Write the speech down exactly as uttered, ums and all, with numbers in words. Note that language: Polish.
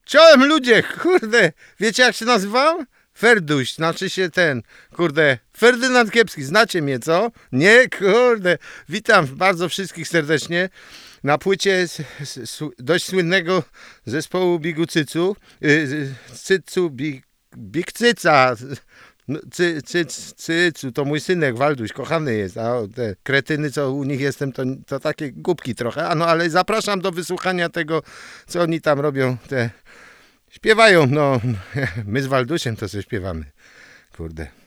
Czołem ludzie, kurde, wiecie jak się nazywam? Ferduś, znaczy się ten, kurde, Ferdynand Kiepski, znacie mnie, co? Nie, kurde, witam bardzo wszystkich serdecznie na płycie s, s, dość słynnego zespołu Bigu Cycu, yy, Cycu, Big, Big Cyca, no, cy, cy, Cycu, to mój synek Walduś, kochany jest, a te kretyny, co u nich jestem, to, to takie głupki trochę, a no ale zapraszam do wysłuchania tego, co oni tam robią, te... Śpiewają, no, my z Waldusiem to co śpiewamy, kurde.